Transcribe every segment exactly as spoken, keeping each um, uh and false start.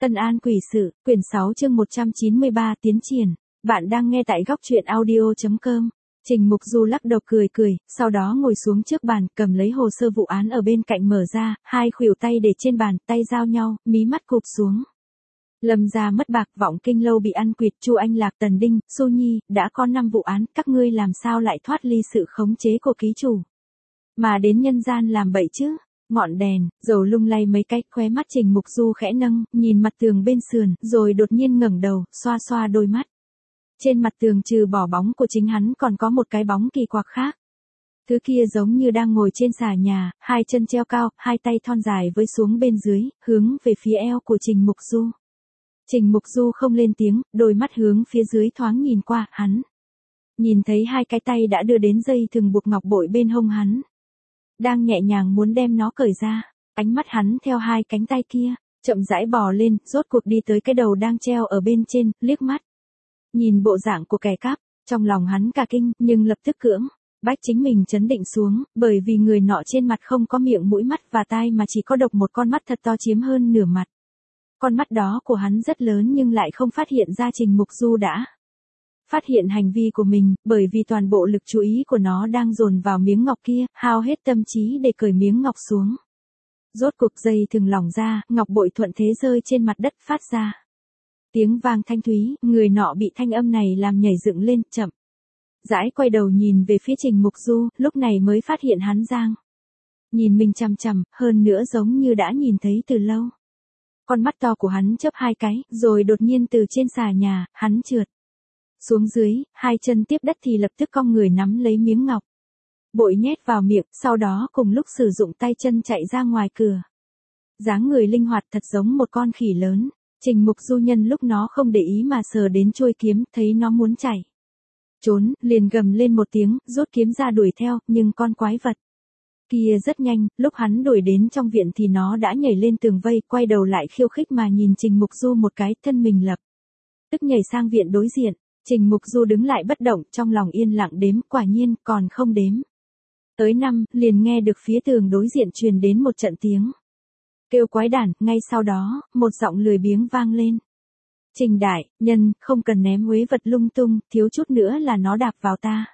Tân An Quỷ Sự, quyển sáu chương một trăm chín mươi ba tiến triển. Bạn đang nghe tại góc truyện audio chấm com. Trình Mục Du lắc đầu cười cười, sau đó ngồi xuống trước bàn, cầm lấy hồ sơ vụ án ở bên cạnh mở ra, hai khuỷu tay để trên bàn, tay giao nhau, mí mắt cụp xuống. Lâm gia mất bạc, Vọng Kinh lâu bị ăn quỵt, Chu Anh Lạc, Tần Đinh, Xu Nhi, đã có năm vụ án, các ngươi làm sao lại thoát ly sự khống chế của ký chủ, mà đến nhân gian làm bậy chứ? Ngọn đèn, dầu lung lay mấy cái, khóe mắt Trình Mục Du khẽ nâng, nhìn mặt tường bên sườn, rồi đột nhiên ngẩng đầu, xoa xoa đôi mắt. Trên mặt tường trừ bỏ bóng của chính hắn còn có một cái bóng kỳ quặc khác. Thứ kia giống như đang ngồi trên xà nhà, hai chân treo cao, hai tay thon dài với xuống bên dưới, hướng về phía eo của Trình Mục Du. Trình Mục Du không lên tiếng, đôi mắt hướng phía dưới thoáng nhìn qua, hắn nhìn thấy hai cái tay đã đưa đến dây thừng buộc ngọc bội bên hông hắn, đang nhẹ nhàng muốn đem nó cởi ra. Ánh mắt hắn theo hai cánh tay kia, chậm rãi bò lên, rốt cuộc đi tới cái đầu đang treo ở bên trên, liếc mắt. Nhìn bộ dạng của kẻ cắp, trong lòng hắn cả kinh, nhưng lập tức cưỡng bách chính mình trấn định xuống, bởi vì người nọ trên mặt không có miệng mũi mắt và tai mà chỉ có độc một con mắt thật to chiếm hơn nửa mặt. Con mắt đó của hắn rất lớn nhưng lại không phát hiện ra Trình Mục Du đã phát hiện hành vi của mình, bởi vì toàn bộ lực chú ý của nó đang dồn vào miếng ngọc kia, hao hết tâm trí để cởi miếng ngọc xuống. Rốt cuộc dây thừng lỏng ra, ngọc bội thuận thế rơi trên mặt đất, phát ra tiếng vang thanh thúy, người nọ bị thanh âm này làm nhảy dựng lên, chậm rãi quay đầu nhìn về phía Trình Mục Du, lúc này mới phát hiện hắn giang nhìn mình chằm chằm, hơn nữa giống như đã nhìn thấy từ lâu. Con mắt to của hắn chớp hai cái, rồi đột nhiên từ trên xà nhà, hắn trượt xuống dưới, hai chân tiếp đất thì lập tức cong người nắm lấy miếng ngọc bội nhét vào miệng, sau đó cùng lúc sử dụng tay chân chạy ra ngoài cửa. Dáng người linh hoạt thật giống một con khỉ lớn. Trình Mục Du nhân lúc nó không để ý mà sờ đến chuôi kiếm, thấy nó muốn chạy trốn, liền gầm lên một tiếng, rút kiếm ra đuổi theo, nhưng con quái vật kia rất nhanh, lúc hắn đuổi đến trong viện thì nó đã nhảy lên tường vây, quay đầu lại khiêu khích mà nhìn Trình Mục Du một cái, thân mình lập tức nhảy sang viện đối diện. Trình Mục Du đứng lại bất động, trong lòng yên lặng đếm, quả nhiên, còn không đếm tới năm, liền nghe được phía tường đối diện truyền đến một trận tiếng kêu quái đản, ngay sau đó, một giọng lười biếng vang lên. Trình đại nhân, không cần ném huế vật lung tung, thiếu chút nữa là nó đạp vào ta.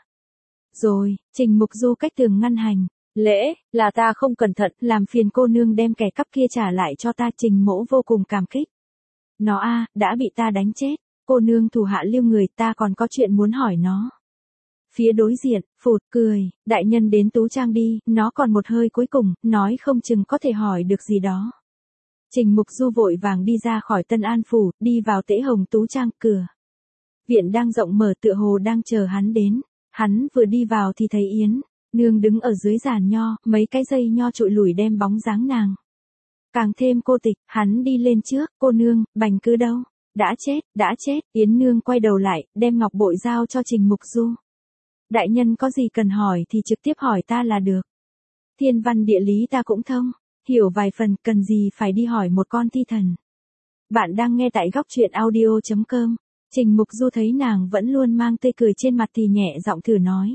Rồi, Trình Mục Du cách tường ngăn hành. Lễ, là ta không cẩn thận, làm phiền cô nương đem kẻ cắp kia trả lại cho ta. Trình mỗ vô cùng cảm kích. Nó a đã bị ta đánh chết. Cô nương thủ hạ lưu người, ta còn có chuyện muốn hỏi nó. Phía đối diện, phụt cười, đại nhân đến Tú Trang đi, nó còn một hơi cuối cùng, nói không chừng có thể hỏi được gì đó. Trình Mục Du vội vàng đi ra khỏi Tân An Phủ, đi vào Tễ Hồng Tú Trang, cửa viện đang rộng mở, tựa hồ đang chờ hắn đến. Hắn vừa đi vào thì thấy Yến nương đứng ở dưới giàn nho, mấy cái dây nho trụi lủi đem bóng dáng nàng càng thêm cô tịch. Hắn đi lên trước, cô nương, Bành Cứ đâu? Đã chết, đã chết. Yến nương quay đầu lại, đem ngọc bội giao cho Trình Mục Du. Đại nhân có gì cần hỏi thì trực tiếp hỏi ta là được. Thiên văn địa lý ta cũng thông, hiểu vài phần, cần gì phải đi hỏi một con thi thần. Bạn đang nghe tại góc truyện audio chấm com. Trình Mục Du thấy nàng vẫn luôn mang tươi cười trên mặt thì nhẹ giọng thử nói.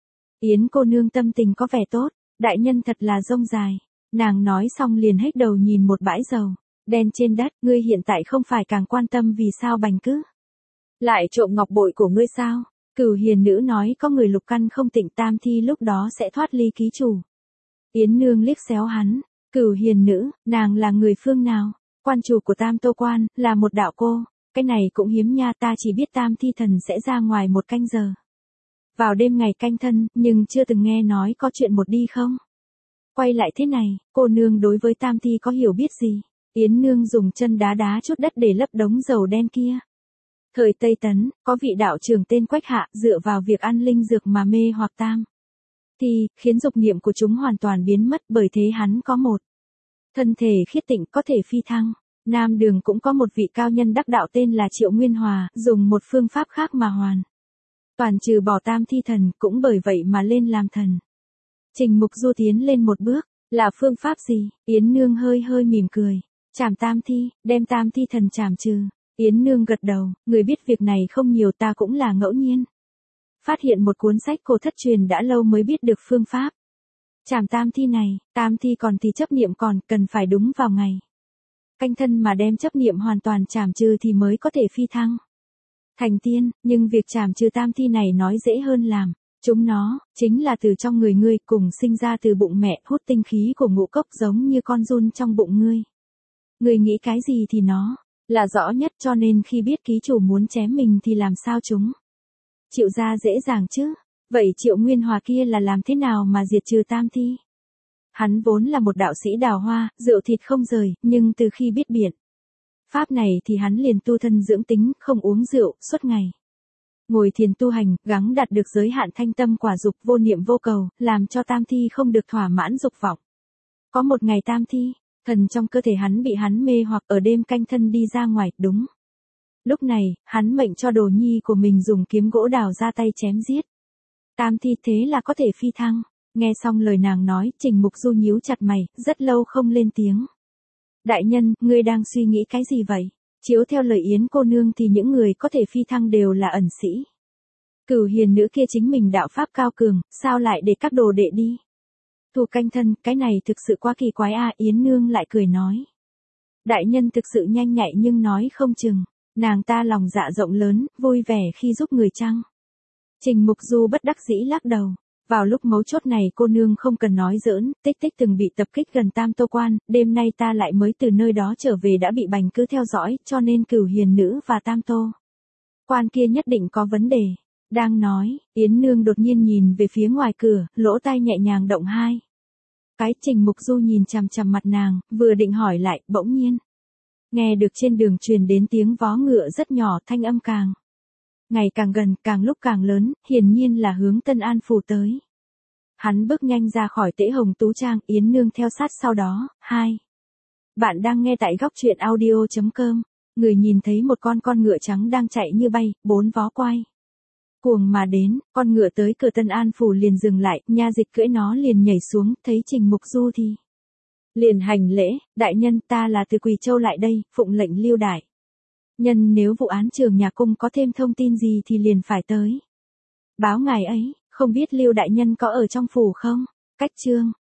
Yến cô nương tâm tình có vẻ tốt, đại nhân thật là rông dài. Nàng nói xong liền hết đầu nhìn một bãi dầu đen trên đất. Ngươi hiện tại không phải càng quan tâm vì sao Bành Cứ lại trộm ngọc bội của ngươi sao? Cửu hiền nữ nói có người lục căn không tịnh, tam thi lúc đó sẽ thoát ly ký chủ. Yến nương liếc xéo hắn. Cửu hiền nữ, nàng là người phương nào? Quan chủ của Tam Tô Quan, là một đạo cô. Cái này cũng hiếm nha, ta chỉ biết tam thi thần sẽ ra ngoài một canh giờ vào đêm ngày canh thân, nhưng chưa từng nghe nói có chuyện một đi không. Quay lại thế này, cô nương đối với tam thi có hiểu biết gì? Yến nương dùng chân đá đá chút đất để lấp đống dầu đen kia. Thời Tây Tấn, có vị đạo trưởng tên Quách Hạ, dựa vào việc ăn linh dược mà mê hoặc tam thì khiến dục niệm của chúng hoàn toàn biến mất, bởi thế hắn có một thân thể khiết tịnh, có thể phi thăng. Nam Đường cũng có một vị cao nhân đắc đạo tên là Triệu Nguyên Hòa, dùng một phương pháp khác mà hoàn toàn trừ bỏ tam thi thần, cũng bởi vậy mà lên làm thần. Trình Mục Du tiến lên một bước, là phương pháp gì? Yến nương hơi hơi mỉm cười. Trảm tam thi, đem tam thi thần trảm trừ. Yến nương gật đầu, người biết việc này không nhiều, ta cũng là ngẫu nhiên phát hiện một cuốn sách cổ thất truyền đã lâu mới biết được phương pháp trảm tam thi này. Tam thi còn thì chấp niệm còn, cần phải đúng vào ngày canh thân mà đem chấp niệm hoàn toàn trảm trừ thì mới có thể phi thăng thành tiên, nhưng việc trảm trừ tam thi này nói dễ hơn làm. Chúng nó, chính là từ trong người ngươi, cùng sinh ra từ bụng mẹ, hút tinh khí của ngũ cốc giống như con giun trong bụng ngươi. Ngươi nghĩ cái gì thì nó là rõ nhất, cho nên khi biết ký chủ muốn chém mình thì làm sao chúng chịu ra dễ dàng chứ. Vậy Triệu Nguyên Hòa kia là làm thế nào mà diệt trừ tam thi? Hắn vốn là một đạo sĩ đào hoa, rượu thịt không rời, nhưng từ khi biết biện pháp này thì hắn liền tu thân dưỡng tính, không uống rượu, suốt ngày ngồi thiền tu hành, gắng đạt được giới hạn thanh tâm quả dục, vô niệm vô cầu, làm cho tam thi không được thỏa mãn dục vọng. Có một ngày tam thi, thần trong cơ thể hắn bị hắn mê hoặc, ở đêm canh thân đi ra ngoài, đúng. Lúc này, hắn mệnh cho đồ nhi của mình dùng kiếm gỗ đào ra tay chém giết tam thi, thế là có thể phi thăng. Nghe xong lời nàng nói, Trình Mục Du nhíu chặt mày, rất lâu không lên tiếng. Đại nhân, ngươi đang suy nghĩ cái gì vậy? Chiếu theo lời Yến cô nương thì những người có thể phi thăng đều là ẩn sĩ. Cửu hiền nữ kia chính mình đạo pháp cao cường, sao lại để các đồ đệ đi? Tu canh thân, cái này thực sự quá kỳ quái a. Yến nương lại cười nói. Đại nhân thực sự nhanh nhạy nhưng nói không chừng, nàng ta lòng dạ rộng lớn, vui vẻ khi giúp người chăng? Trình Mục Du bất đắc dĩ lắc đầu. Vào lúc mấu chốt này cô nương không cần nói giỡn, Tích Tích từng bị tập kích gần Tam Tô Quan, đêm nay ta lại mới từ nơi đó trở về đã bị Bành Cứ theo dõi, cho nên Cửu Hiền Nữ và Tam Tô Quan kia nhất định có vấn đề. Đang nói, Yến nương đột nhiên nhìn về phía ngoài cửa, lỗ tai nhẹ nhàng động hai cái. Trình Mục Du nhìn chằm chằm mặt nàng, vừa định hỏi lại, bỗng nhiên nghe được trên đường truyền đến tiếng vó ngựa rất nhỏ, thanh âm càng ngày càng gần, càng lúc càng lớn, hiển nhiên là hướng Tân An phủ tới. Hắn bước nhanh ra khỏi Tễ Hồng Tú Trang, Yến nương theo sát sau đó. Hai. Bạn đang nghe tại góc truyện audio chấm com. Người nhìn thấy một con con ngựa trắng đang chạy như bay, bốn vó quay cuồng mà đến, con ngựa tới cửa Tân An phủ liền dừng lại, nha dịch cưỡi nó liền nhảy xuống, thấy Trình Mục Du thì liền hành lễ, đại nhân, ta là từ Quỳ Châu lại đây, phụng lệnh Lưu đại nhân nếu vụ án Trường Nhà Cung có thêm thông tin gì thì liền phải tới báo ngài ấy. Không biết Lưu đại nhân có ở trong phủ không? Cách chương